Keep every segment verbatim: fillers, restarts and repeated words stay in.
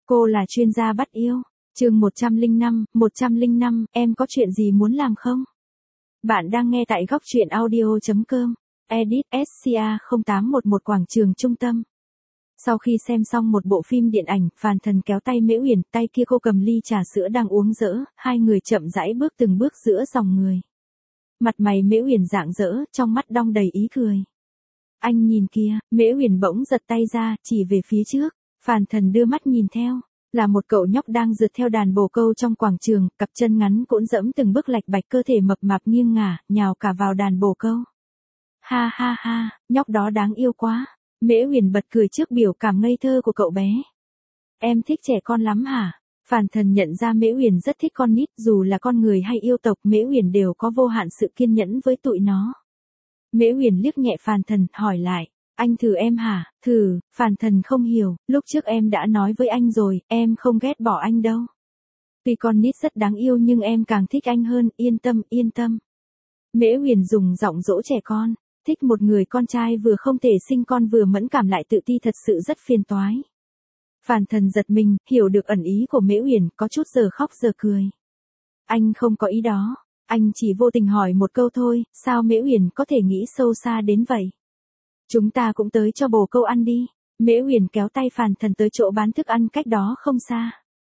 Cô là chuyên gia bắt yêu. Chương một trăm lẻ năm, một trăm lẻ năm, em có chuyện gì muốn làm không? Bạn đang nghe tại góc truyện audio chấm com. Edit ét xê a không tám một một Quảng trường Trung tâm. Sau khi xem xong một bộ phim điện ảnh, Phàn Thần kéo tay Mễ Uyển, tay kia cô cầm ly trà sữa đang uống dỡ, hai người chậm rãi bước từng bước giữa dòng người. Mặt mày Mễ Uyển rạng rỡ, trong mắt đong đầy ý cười. Anh nhìn kìa, Mễ Uyển bỗng giật tay ra, chỉ về phía trước. Phàn Thần đưa mắt nhìn theo, là một cậu nhóc đang rượt theo đàn bồ câu trong quảng trường, cặp chân ngắn cũn dẫm từng bước lạch bạch, cơ thể mập mạp nghiêng ngả, nhào cả vào đàn bồ câu. Ha ha ha, nhóc đó đáng yêu quá. Mễ Uyển bật cười trước biểu cảm ngây thơ của cậu bé. Em thích trẻ con lắm hả? Phàn Thần nhận ra Mễ Uyển rất thích con nít, dù là con người hay yêu tộc, Mễ Uyển đều có vô hạn sự kiên nhẫn với tụi nó. Mễ Uyển liếc nhẹ Phàn Thần, hỏi lại, anh thử em hả? Thử. Phàn Thần không hiểu, lúc trước em đã nói với anh rồi, em không ghét bỏ anh đâu. Tuy con nít rất đáng yêu nhưng em càng thích anh hơn, yên tâm, yên tâm. Mễ Uyển dùng giọng dỗ trẻ con, thích một người con trai vừa không thể sinh con vừa mẫn cảm lại tự ti thật sự rất phiền toái. Phàn Thần giật mình, hiểu được ẩn ý của Mễ Uyển, có chút giờ khóc giờ cười. Anh không có ý đó, anh chỉ vô tình hỏi một câu thôi, sao Mễ Uyển có thể nghĩ sâu xa đến vậy? Chúng ta cũng tới cho bồ câu ăn đi. Mễ Uyển kéo tay Phàn Thần tới chỗ bán thức ăn cách đó không xa.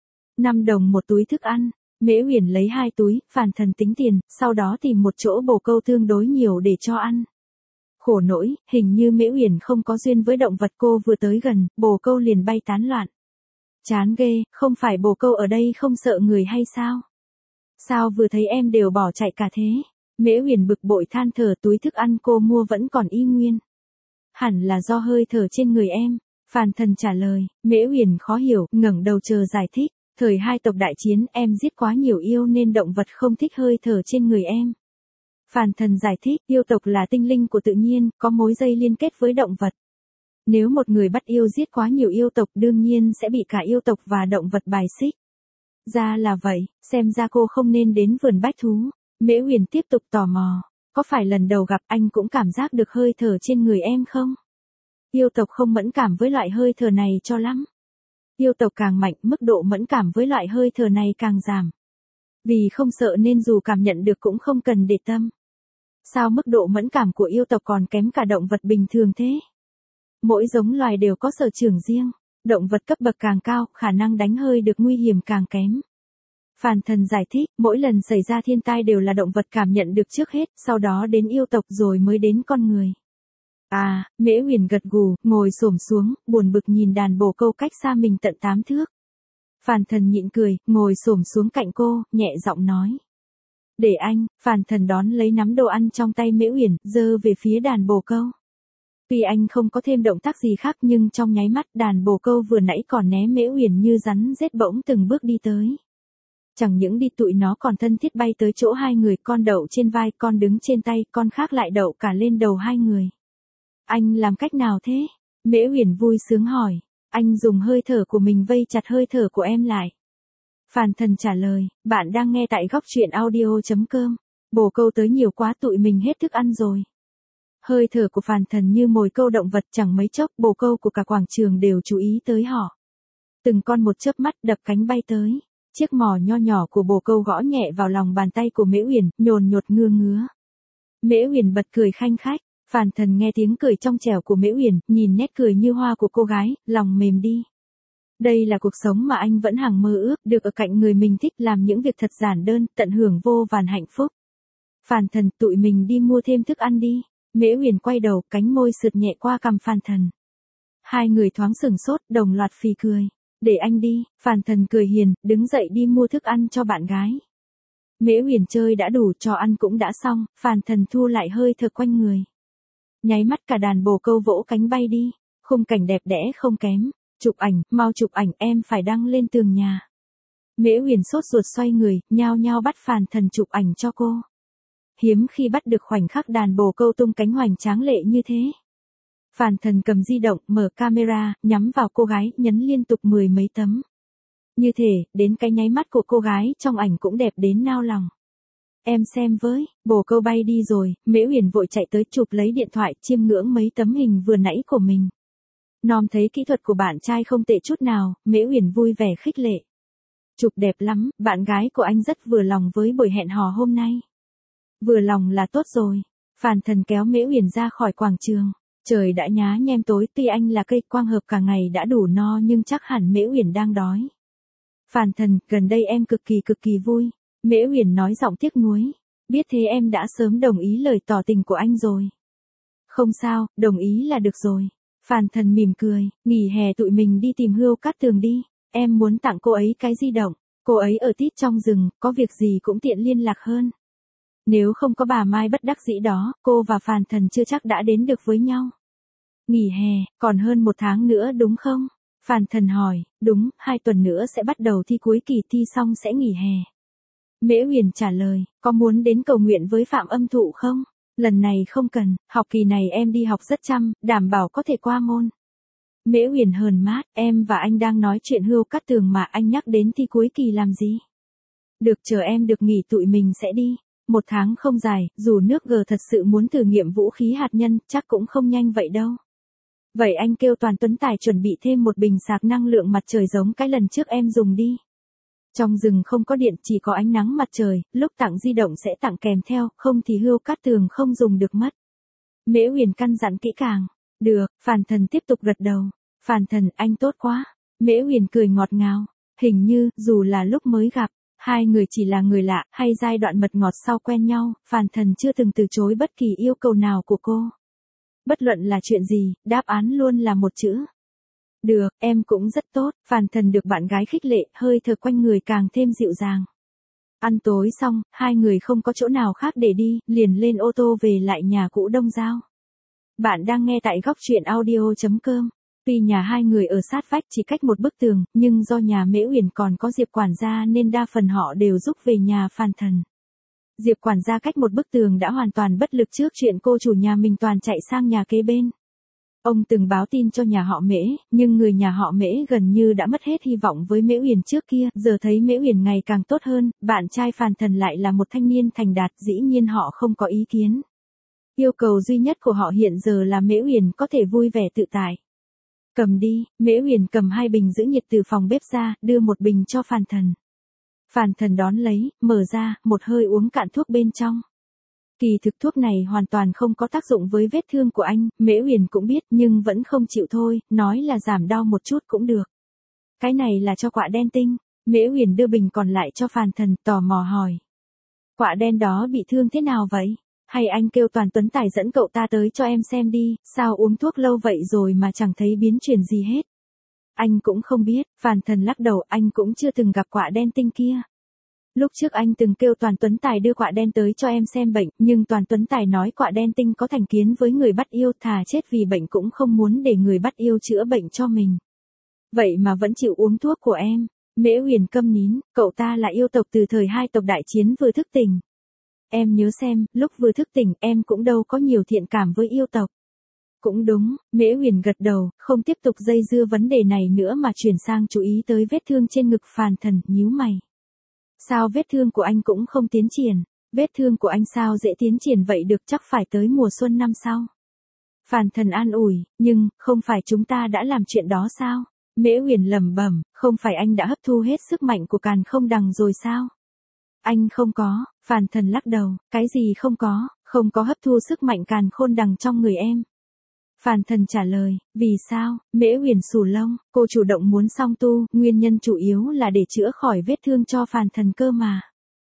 năm đồng một túi thức ăn. Mễ Uyển lấy hai túi, Phàn Thần tính tiền, sau đó tìm một chỗ bồ câu tương đối nhiều để cho ăn. Khổ nỗi, hình như Mễ Uyển không có duyên với động vật, cô vừa tới gần, bồ câu liền bay tán loạn. Chán ghê, không phải bồ câu ở đây không sợ người hay sao? Sao vừa thấy em đều bỏ chạy cả thế? Mễ Uyển bực bội than thở, túi thức ăn cô mua vẫn còn y nguyên. Hẳn là do hơi thở trên người em. Phàn Thần trả lời. Mễ Uyển khó hiểu, ngẩng đầu chờ giải thích. Thời hai tộc đại chiến, em giết quá nhiều yêu nên động vật không thích hơi thở trên người em. Phàn Thần giải thích, yêu tộc là tinh linh của tự nhiên, có mối dây liên kết với động vật. Nếu một người bắt yêu giết quá nhiều yêu tộc đương nhiên sẽ bị cả yêu tộc và động vật bài xích. Ra là vậy, xem ra cô không nên đến vườn bách thú. Mễ Uyển tiếp tục tò mò. Có phải lần đầu gặp anh cũng cảm giác được hơi thở trên người em không? Yêu tộc không mẫn cảm với loại hơi thở này cho lắm. Yêu tộc càng mạnh, mức độ mẫn cảm với loại hơi thở này càng giảm. Vì không sợ nên dù cảm nhận được cũng không cần để tâm. Sao mức độ mẫn cảm của yêu tộc còn kém cả động vật bình thường thế? Mỗi giống loài đều có sở trường riêng. Động vật cấp bậc càng cao, khả năng đánh hơi được nguy hiểm càng kém. Phàn Thần giải thích, mỗi lần xảy ra thiên tai đều là động vật cảm nhận được trước hết, sau đó đến yêu tộc rồi mới đến con người. À, Mễ Uyển gật gù, ngồi xổm xuống, buồn bực nhìn đàn bồ câu cách xa mình tận tám thước. Phàn Thần nhịn cười, ngồi xổm xuống cạnh cô, nhẹ giọng nói. Để anh. Phàn Thần đón lấy nắm đồ ăn trong tay Mễ Uyển, giơ về phía đàn bồ câu. Tuy anh không có thêm động tác gì khác nhưng trong nháy mắt đàn bồ câu vừa nãy còn né Mễ Uyển như rắn rết bỗng từng bước đi tới. Chẳng những đi tụi nó còn thân thiết bay tới chỗ hai người, con đậu trên vai, con đứng trên tay, con khác lại đậu cả lên đầu hai người. Anh làm cách nào thế? Mễ Uyển vui sướng hỏi. Anh dùng hơi thở của mình vây chặt hơi thở của em lại. Phàn Thần trả lời, bạn đang nghe tại góc truyện audio chấm com. Bồ câu tới nhiều quá tụi mình hết thức ăn rồi. Hơi thở của Phàn Thần như mồi câu động vật, chẳng mấy chốc bồ câu của cả quảng trường đều chú ý tới họ. Từng con một chớp mắt đập cánh bay tới. Chiếc mỏ nho nhỏ của bồ câu gõ nhẹ vào lòng bàn tay của Mễ Uyển, nhồn nhột ngưa ngứa. Mễ Uyển bật cười khanh khách. Phàn Thần nghe tiếng cười trong trẻo của Mễ Uyển, nhìn nét cười như hoa của cô gái, lòng mềm đi. Đây là cuộc sống mà anh vẫn hằng mơ ước, được ở cạnh người mình thích, làm những việc thật giản đơn, tận hưởng vô vàn hạnh phúc. Phàn Thần, tụi mình đi mua thêm thức ăn đi. Mễ Uyển quay đầu, cánh môi sượt nhẹ qua cằm Phàn Thần. Hai người thoáng sửng sốt, đồng loạt phì cười. Để anh đi. Phàn Thần cười hiền, đứng dậy đi mua thức ăn cho bạn gái. Mễ Uyển chơi đã đủ, trò ăn cũng đã xong, Phàn Thần thu lại hơi thở quanh người. Nháy mắt cả đàn bồ câu vỗ cánh bay đi. Khung cảnh đẹp đẽ không kém. Chụp ảnh, mau chụp ảnh, em phải đăng lên tường nhà. Mễ Uyển sốt ruột xoay người, nhao nhao bắt Phàn Thần chụp ảnh cho cô. Hiếm khi bắt được khoảnh khắc đàn bồ câu tung cánh hoành tráng lệ như thế. Phàn Thần cầm di động, mở camera, nhắm vào cô gái, nhấn liên tục mười mấy tấm. Như thể, đến cái nháy mắt của cô gái trong ảnh cũng đẹp đến nao lòng. Em xem với, bồ câu bay đi rồi, Mễ Uyển vội chạy tới chụp lấy điện thoại, chiêm ngưỡng mấy tấm hình vừa nãy của mình. Nom thấy kỹ thuật của bạn trai không tệ chút nào, Mễ Uyển vui vẻ khích lệ. Chụp đẹp lắm, bạn gái của anh rất vừa lòng với buổi hẹn hò hôm nay. Vừa lòng là tốt rồi. Phàn Thần kéo Mễ Uyển ra khỏi quảng trường. Trời đã nhá nhem tối, tuy anh là cây quang hợp cả ngày đã đủ no nhưng chắc hẳn Mễ Uyển đang đói. Phàn Thần, gần đây em cực kỳ cực kỳ vui. Mễ Uyển nói giọng tiếc nuối. Biết thế em đã sớm đồng ý lời tỏ tình của anh rồi. Không sao, đồng ý là được rồi. Phàn Thần mỉm cười, nghỉ hè tụi mình đi tìm Hươu Cát Tường đi. Em muốn tặng cô ấy cái di động. Cô ấy ở tít trong rừng, có việc gì cũng tiện liên lạc hơn. Nếu không có bà Mai bất đắc dĩ đó, cô và Phàn Thần chưa chắc đã đến được với nhau. Nghỉ hè, còn hơn một tháng nữa đúng không? Phàn Thần hỏi, đúng, hai tuần nữa sẽ bắt đầu thi cuối kỳ, thi xong sẽ nghỉ hè. Mễ Uyển trả lời, có muốn đến cầu nguyện với Phạm Âm Thụ không? Lần này không cần, học kỳ này em đi học rất chăm, đảm bảo có thể qua môn. Mễ Uyển hờn mát, em và anh đang nói chuyện Hươu Cát Tường mà anh nhắc đến thi cuối kỳ làm gì? Được, chờ em được nghỉ tụi mình sẽ đi. Một tháng không dài, dù nước G thật sự muốn thử nghiệm vũ khí hạt nhân, chắc cũng không nhanh vậy đâu. Vậy anh kêu Toàn Tuấn Tài chuẩn bị thêm một bình sạc năng lượng mặt trời giống cái lần trước em dùng đi. Trong rừng không có điện, chỉ có ánh nắng mặt trời, lúc tặng di động sẽ tặng kèm theo, không thì Hươu Cát Tường không dùng được mất. Mễ Uyển căn dặn kỹ càng. Được, Phàn Thần tiếp tục gật đầu. Phàn Thần, anh tốt quá. Mễ Uyển cười ngọt ngào. Hình như, dù là lúc mới gặp, hai người chỉ là người lạ, hay giai đoạn mật ngọt sau quen nhau, Phàn Thần chưa từng từ chối bất kỳ yêu cầu nào của cô. Bất luận là chuyện gì, đáp án luôn là một chữ. Được, em cũng rất tốt. Phàn Thần được bạn gái khích lệ, hơi thở quanh người càng thêm dịu dàng. Ăn tối xong, hai người không có chỗ nào khác để đi, liền lên ô tô về lại nhà cũ Đông Giao. Bạn đang nghe tại góc truyện audio chấm com. Tuy nhà hai người ở sát vách chỉ cách một bức tường, nhưng do nhà Mễ Uyển còn có Diệp quản gia nên đa phần họ đều rúc về nhà Phàn Thần. Diệp quản gia cách một bức tường đã hoàn toàn bất lực trước chuyện cô chủ nhà mình toàn chạy sang nhà kế bên. Ông từng báo tin cho nhà họ Mễ, nhưng người nhà họ Mễ gần như đã mất hết hy vọng với Mễ Uyển trước kia, giờ thấy Mễ Uyển ngày càng tốt hơn, bạn trai Phàn Thần lại là một thanh niên thành đạt, dĩ nhiên họ không có ý kiến. Yêu cầu duy nhất của họ hiện giờ là Mễ Uyển có thể vui vẻ tự tại. Cầm đi, Mễ Uyển cầm hai bình giữ nhiệt từ phòng bếp ra, đưa một bình cho Phàn Thần. Phàn Thần đón lấy, mở ra, một hơi uống cạn thuốc bên trong. Kỳ thực thuốc này hoàn toàn không có tác dụng với vết thương của anh, Mễ Uyển cũng biết nhưng vẫn không chịu thôi, nói là giảm đau một chút cũng được. Cái này là cho quạ đen tinh. Mễ Uyển đưa bình còn lại cho Phàn Thần, tò mò hỏi. Quạ đen đó bị thương thế nào vậy? Hay anh kêu Toàn Tuấn Tài dẫn cậu ta tới cho em xem đi, sao uống thuốc lâu vậy rồi mà chẳng thấy biến chuyển gì hết. Anh cũng không biết, Phàn Thần lắc đầu, anh cũng chưa từng gặp quạ đen tinh kia. Lúc trước anh từng kêu Toàn Tuấn Tài đưa quạ đen tới cho em xem bệnh, nhưng Toàn Tuấn Tài nói quạ đen tinh có thành kiến với người bắt yêu, thà chết vì bệnh cũng không muốn để người bắt yêu chữa bệnh cho mình. Vậy mà vẫn chịu uống thuốc của em. Mễ Uyển câm nín, cậu ta là yêu tộc từ thời hai tộc đại chiến vừa thức tỉnh. Em nhớ xem, lúc vừa thức tỉnh em cũng đâu có nhiều thiện cảm với yêu tộc. Cũng đúng, Mễ Uyển gật đầu, không tiếp tục dây dưa vấn đề này nữa mà chuyển sang chú ý tới vết thương trên ngực Phàn Thần, nhíu mày. Sao vết thương của anh cũng không tiến triển? Vết thương của anh sao dễ tiến triển vậy được, chắc phải tới mùa xuân năm sau. Phàn Thần an ủi, nhưng, không phải chúng ta đã làm chuyện đó sao? Mễ Uyển lẩm bẩm, không phải anh đã hấp thu hết sức mạnh của Càn Không Đằng rồi sao? Anh không có. Phàn Thần lắc đầu, cái gì không có, không có hấp thu sức mạnh Càn Khôn Đằng trong người em. Phàn Thần trả lời, vì sao? Mễ Uyển xù lông, cô chủ động muốn song tu, nguyên nhân chủ yếu là để chữa khỏi vết thương cho Phàn Thần cơ mà.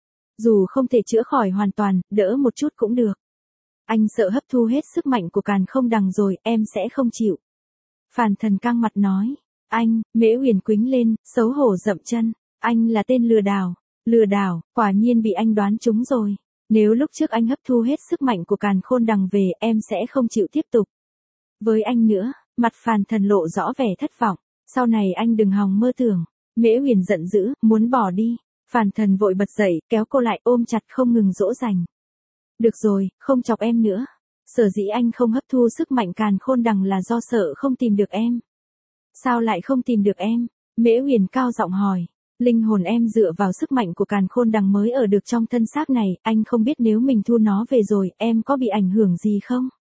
Dù không thể chữa khỏi hoàn toàn, đỡ một chút cũng được. Anh sợ hấp thu hết sức mạnh của Càn Không Đằng rồi, em sẽ không chịu. Phàn Thần căng mặt nói, anh, Mễ Uyển quĩnh lên, xấu hổ dậm chân, anh là tên lừa đảo. Lừa đảo, quả nhiên bị anh đoán trúng rồi. Nếu lúc trước anh hấp thu hết sức mạnh của Càn Khôn Đằng về, em sẽ không chịu tiếp tục với anh nữa. Mặt Phàn Thần lộ rõ vẻ thất vọng. Sau này anh đừng hòng mơ tưởng. Mễ Uyển giận dữ, muốn bỏ đi. Phàn Thần vội bật dậy, kéo cô lại ôm chặt không ngừng dỗ dành. Được rồi, không chọc em nữa. Sở dĩ anh không hấp thu sức mạnh Càn Khôn Đằng là do sợ không tìm được em. Sao lại không tìm được em? Mễ Uyển cao giọng hỏi. Linh hồn em dựa vào sức mạnh của Càn Khôn Đằng mới ở được trong thân xác này, anh không biết nếu mình thu nó về rồi, em có bị ảnh hưởng gì không?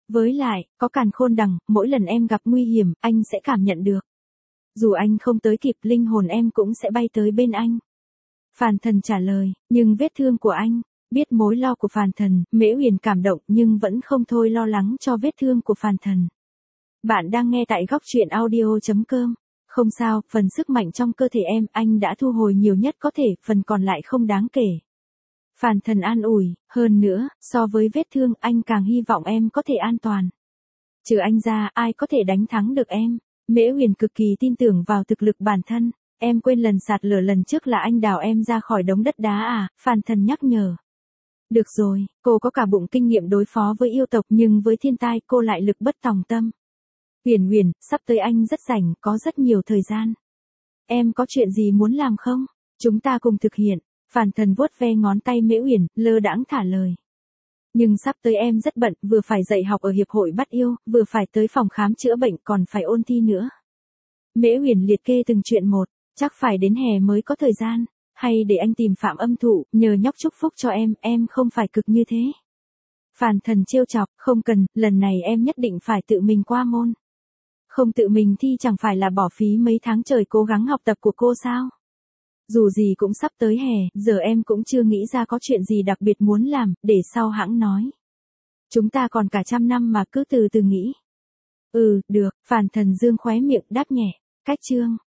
Với lại, có càn khôn đằng, mỗi lần em gặp nguy hiểm, anh sẽ cảm nhận được. Dù anh không tới kịp, linh hồn em cũng sẽ bay tới bên anh. Phàn Thần trả lời, nhưng vết thương của anh, biết mối lo của Phàn Thần, Mễ Uyển cảm động nhưng vẫn không thôi lo lắng cho vết thương của Phàn Thần. Bạn đang nghe tại góc truyện audio.com. Không sao, phần sức mạnh trong cơ thể em, anh đã thu hồi nhiều nhất có thể, phần còn lại không đáng kể. Phàn Thần an ủi, hơn nữa, so với vết thương, anh càng hy vọng em có thể an toàn. Trừ anh ra, ai có thể đánh thắng được em? Mễ Uyển cực kỳ tin tưởng vào thực lực bản thân. Em quên lần sạt lở lần trước là anh đào em ra khỏi đống đất đá à? Phàn Thần nhắc nhở. Được rồi, cô có cả bụng kinh nghiệm đối phó với yêu tộc nhưng với thiên tai cô lại lực bất tòng tâm. Uyển Uyển, sắp tới anh rất rảnh, có rất nhiều thời gian. Em có chuyện gì muốn làm không? Chúng ta cùng thực hiện. Phàn Thần vuốt ve ngón tay Mễ Uyển, lơ đãng thả lời. Nhưng sắp tới em rất bận, vừa phải dạy học ở hiệp hội bắt yêu, vừa phải tới phòng khám chữa bệnh, còn phải ôn thi nữa. Mễ Uyển liệt kê từng chuyện một, chắc phải đến hè mới có thời gian, hay để anh tìm Phạm Âm Thụ, nhờ nhóc chúc phúc cho em, em không phải cực như thế. Phàn Thần trêu chọc, không cần, lần này em nhất định phải tự mình qua môn. Không tự mình thi chẳng phải là bỏ phí mấy tháng trời cố gắng học tập của cô sao? Dù gì cũng sắp tới hè, giờ em cũng chưa nghĩ ra có chuyện gì đặc biệt muốn làm, để sau hãng nói. Chúng ta còn cả trăm năm mà cứ từ từ nghĩ. Ừ, được, Phàn Thần dương khóe miệng đáp nhẹ. Cách chương